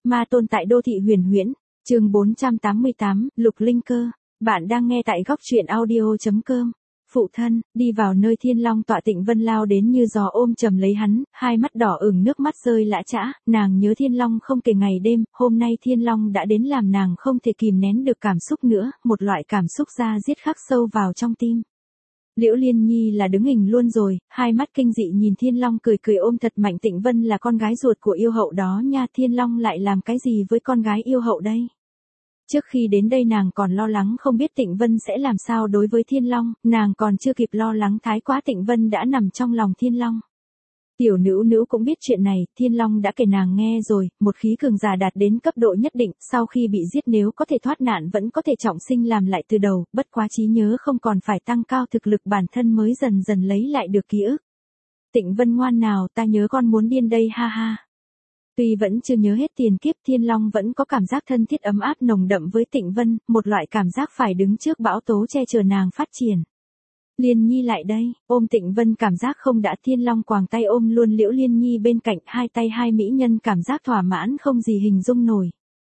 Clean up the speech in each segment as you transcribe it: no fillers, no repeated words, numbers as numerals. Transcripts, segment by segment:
Ma tôn tại đô thị huyền huyễn, chương 488, Lục Linh Cơ. Bạn đang nghe tại góc truyện audio.com. Phụ thân, đi vào nơi Thiên Long tọa Tịnh Vân lao đến như gió ôm chầm lấy hắn, hai mắt đỏ ửng nước mắt rơi lã chã, nàng nhớ Thiên Long không kể ngày đêm, hôm nay Thiên Long đã đến làm nàng không thể kìm nén được cảm xúc nữa, một loại cảm xúc da diết khắc sâu vào trong tim. Liễu Liên Nhi là đứng hình luôn rồi, hai mắt kinh dị nhìn Thiên Long cười cười ôm thật mạnh Tịnh Vân là con gái ruột của yêu hậu đó nha, Thiên Long lại làm cái gì với con gái yêu hậu đây? Trước khi đến đây nàng còn lo lắng không biết Tịnh Vân sẽ làm sao đối với Thiên Long, nàng còn chưa kịp lo lắng thái quá Tịnh Vân đã nằm trong lòng Thiên Long. Tiểu nữ nữ cũng biết chuyện này, Thiên Long đã kể nàng nghe rồi, một khí cường giả đạt đến cấp độ nhất định, sau khi bị giết nếu có thể thoát nạn vẫn có thể trọng sinh làm lại từ đầu, bất quá trí nhớ không còn phải tăng cao thực lực bản thân mới dần dần lấy lại được ký ức. Tịnh Vân ngoan nào, ta nhớ con muốn điên đây ha ha. Tuy vẫn chưa nhớ hết tiền kiếp, Thiên Long vẫn có cảm giác thân thiết ấm áp nồng đậm với Tịnh Vân, một loại cảm giác phải đứng trước bão tố che chở nàng phát triển. Liên Nhi lại đây, ôm Tịnh Vân cảm giác không đã, Thiên Long quàng tay ôm luôn Liễu Liên Nhi bên cạnh, hai tay hai mỹ nhân cảm giác thỏa mãn không gì hình dung nổi.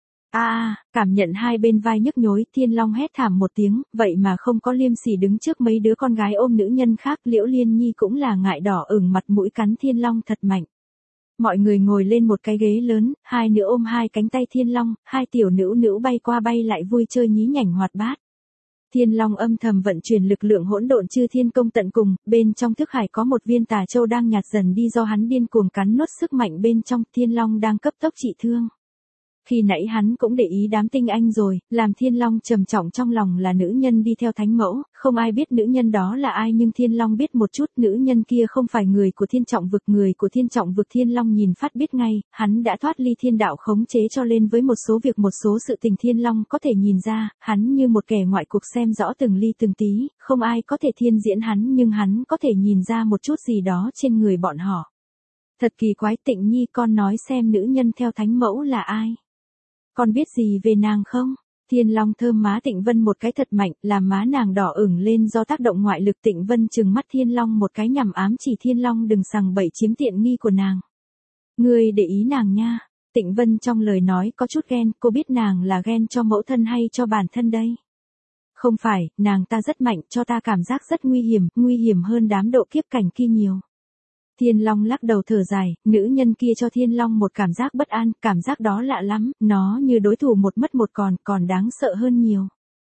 Cảm nhận hai bên vai nhức nhối, Thiên Long hét thảm một tiếng, vậy mà không có liêm sỉ đứng trước mấy đứa con gái ôm nữ nhân khác, Liễu Liên Nhi cũng là ngại đỏ ửng mặt mũi cắn Thiên Long thật mạnh. Mọi người ngồi lên một cái ghế lớn, hai nữ ôm hai cánh tay Thiên Long, hai tiểu nữ nữ bay qua bay lại vui chơi nhí nhảnh hoạt bát. Thiên Long âm thầm vận chuyển lực lượng hỗn độn chư thiên công tận cùng, bên trong thức hải có một viên tà châu đang nhạt dần đi do hắn điên cuồng cắn nuốt sức mạnh bên trong, Thiên Long đang cấp tốc trị thương. Khi nãy hắn cũng để ý đám tinh anh rồi, làm Thiên Long trầm trọng trong lòng là nữ nhân đi theo thánh mẫu, không ai biết nữ nhân đó là ai nhưng Thiên Long biết một chút, nữ nhân kia không phải người của Thiên Trọng Vực, người của Thiên Trọng Vực Thiên Long nhìn phát biết ngay, hắn đã thoát ly thiên đạo khống chế cho lên với một số việc một số sự tình Thiên Long có thể nhìn ra, hắn như một kẻ ngoại cuộc xem rõ từng ly từng tí, không ai có thể thiên diễn hắn nhưng hắn có thể nhìn ra một chút gì đó trên người bọn họ. Thật kỳ quái, Tịnh Nhi con nói xem nữ nhân theo thánh mẫu là ai? Con biết gì về nàng không? Thiên Long thơm má Tịnh Vân một cái thật mạnh, làm má nàng đỏ ửng lên do tác động ngoại lực. Tịnh Vân trừng mắt Thiên Long một cái nhằm ám chỉ Thiên Long đừng sằng bậy chiếm tiện nghi của nàng. Ngươi để ý nàng nha. Tịnh Vân trong lời nói có chút ghen, cô biết nàng là ghen cho mẫu thân hay cho bản thân đây? Không phải, nàng ta rất mạnh, cho ta cảm giác rất nguy hiểm hơn đám độ kiếp cảnh kia nhiều. Thiên Long lắc đầu thở dài, nữ nhân kia cho Thiên Long một cảm giác bất an, cảm giác đó lạ lắm, nó như đối thủ một mất một còn đáng sợ hơn nhiều.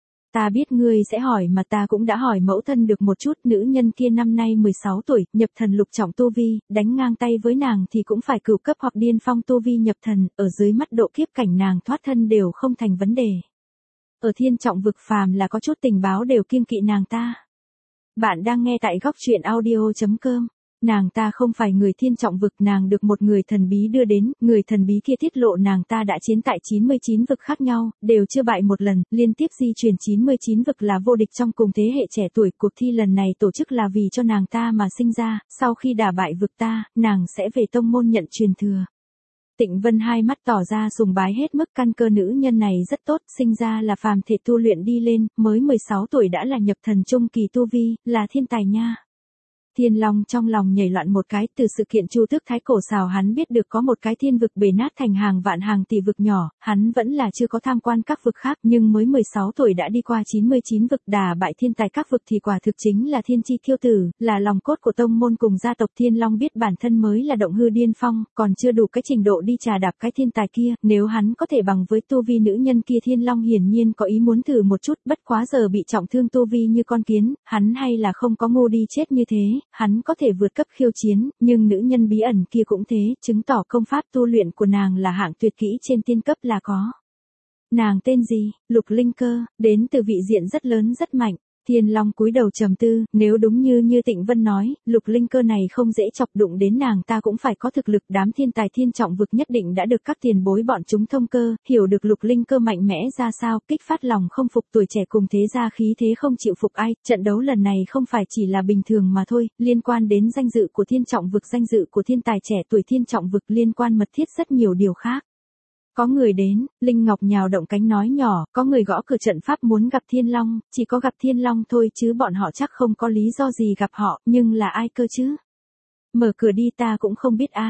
Ta biết ngươi sẽ hỏi mà ta cũng đã hỏi mẫu thân được một chút, nữ nhân kia năm nay 16 tuổi, nhập thần lục trọng tu vi, đánh ngang tay với nàng thì cũng phải cửu cấp hoặc điên phong tu vi nhập thần, ở dưới mắt độ kiếp cảnh nàng thoát thân đều không thành vấn đề. Ở Thiên Trọng Vực phàm là có chút tình báo đều kiêng kỵ nàng ta. Bạn đang nghe tại góc truyện audio.com. Nàng ta không phải người Thiên Trọng Vực, nàng được một người thần bí đưa đến, người thần bí kia tiết lộ nàng ta đã chiến tại 99 vực khác nhau, đều chưa bại một lần, liên tiếp di chuyển 99 vực là vô địch trong cùng thế hệ trẻ tuổi, cuộc thi lần này tổ chức là vì cho nàng ta mà sinh ra, sau khi đả bại vực ta, nàng sẽ về tông môn nhận truyền thừa. Tịnh Vân hai mắt tỏ ra sùng bái hết mức, căn cơ nữ nhân này rất tốt, sinh ra là phàm thể tu luyện đi lên, mới 16 tuổi đã là nhập thần trung kỳ tu vi, là thiên tài nha. Thiên Long trong lòng nhảy loạn một cái, từ sự kiện Chu Tước Thái Cổ Sào hắn biết được có một cái thiên vực bể nát thành hàng vạn hàng tỷ vực nhỏ, hắn vẫn là chưa có tham quan các vực khác nhưng mới 16 tuổi đã đi qua 99 vực đả bại thiên tài các vực thì quả thực chính là thiên chi thiêu tử, là lòng cốt của tông môn cùng gia tộc. Thiên Long biết bản thân mới là động hư điên phong, còn chưa đủ cái trình độ đi trà đạp cái thiên tài kia, nếu hắn có thể bằng với tu vi nữ nhân kia Thiên Long hiển nhiên có ý muốn thử một chút, bất quá giờ bị trọng thương tu vi như con kiến, hắn hay là không có ngu đi chết như thế. Hắn có thể vượt cấp khiêu chiến, nhưng nữ nhân bí ẩn kia cũng thế, chứng tỏ công pháp tu luyện của nàng là hạng tuyệt kỹ trên tiên cấp là có. Nàng tên gì? Lục Linh Cơ, đến từ vị diện rất lớn rất mạnh. Thiên Long cúi đầu trầm tư, nếu đúng như Tịnh Vân nói, Lục Linh Cơ này không dễ chọc, đụng đến nàng ta cũng phải có thực lực, đám thiên tài Thiên Trọng Vực nhất định đã được các tiền bối bọn chúng thông cơ, hiểu được Lục Linh Cơ mạnh mẽ ra sao, kích phát lòng không phục tuổi trẻ cùng thế gia khí thế không chịu phục ai, trận đấu lần này không phải chỉ là bình thường mà thôi, liên quan đến danh dự của Thiên Trọng Vực, danh dự của thiên tài trẻ tuổi Thiên Trọng Vực, liên quan mật thiết rất nhiều điều khác. Có người đến, Linh Ngọc nhào động cánh nói nhỏ, có người gõ cửa trận pháp muốn gặp Thiên Long, chỉ có gặp Thiên Long thôi chứ bọn họ chắc không có lý do gì gặp họ, nhưng là ai cơ chứ? Mở cửa đi, ta cũng không biết ai.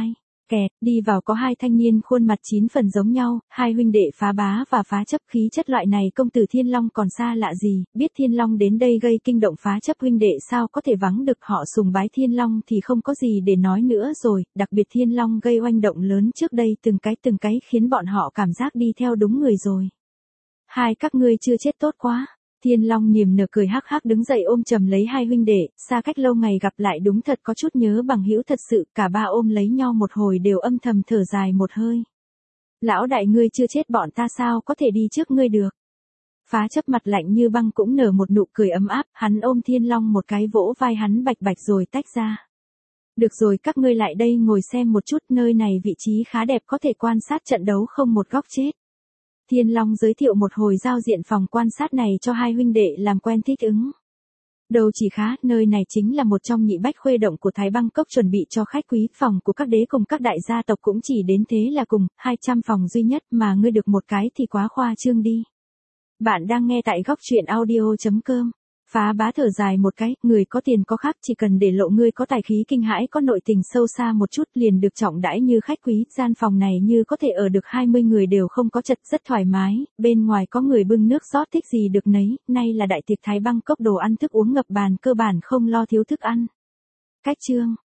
Kẹt, đi vào có hai thanh niên khuôn mặt 9 phần giống nhau, hai huynh đệ Phá Bá và Phá Chấp, khí chất loại này công tử Thiên Long còn xa lạ gì, biết Thiên Long đến đây gây kinh động Phá Chấp huynh đệ sao có thể vắng được, họ sùng bái Thiên Long thì không có gì để nói nữa rồi, đặc biệt Thiên Long gây oanh động lớn trước đây từng cái khiến bọn họ cảm giác đi theo đúng người rồi. Hai các ngươi chưa chết tốt quá. Thiên Long niềm nở cười hắc hắc đứng dậy ôm chầm lấy hai huynh đệ, xa cách lâu ngày gặp lại đúng thật có chút nhớ bằng hữu thật sự, cả ba ôm lấy nhau một hồi đều âm thầm thở dài một hơi. Lão đại ngươi chưa chết bọn ta sao có thể đi trước ngươi được. Phá Chấp mặt lạnh như băng cũng nở một nụ cười ấm áp, hắn ôm Thiên Long một cái vỗ vai hắn bạch bạch rồi tách ra. Được rồi các ngươi lại đây ngồi xem một chút, nơi này vị trí khá đẹp có thể quan sát trận đấu không một góc chết. Thiên Long giới thiệu một hồi giao diện phòng quan sát này cho hai huynh đệ làm quen thích ứng. Đâu chỉ khá, nơi này chính là một trong nhị bách khuê động của Thái Bangkok chuẩn bị cho khách quý, phòng của các đế cùng các đại gia tộc cũng chỉ đến thế là cùng, 200 phòng duy nhất mà ngươi được một cái thì quá khoa trương đi. Bạn đang nghe tại góc truyện audio.com. Phá Bá thở dài một cái, người có tiền có khác, chỉ cần để lộ ngươi có tài khí kinh hãi có nội tình sâu xa một chút liền được trọng đãi như khách quý, gian phòng này như có thể ở được 20 người đều không có chật, rất thoải mái, bên ngoài có người bưng nước rót thích gì được nấy, nay là đại tiệc Thái Bangkok đồ ăn thức uống ngập bàn, cơ bản không lo thiếu thức ăn. Cách chương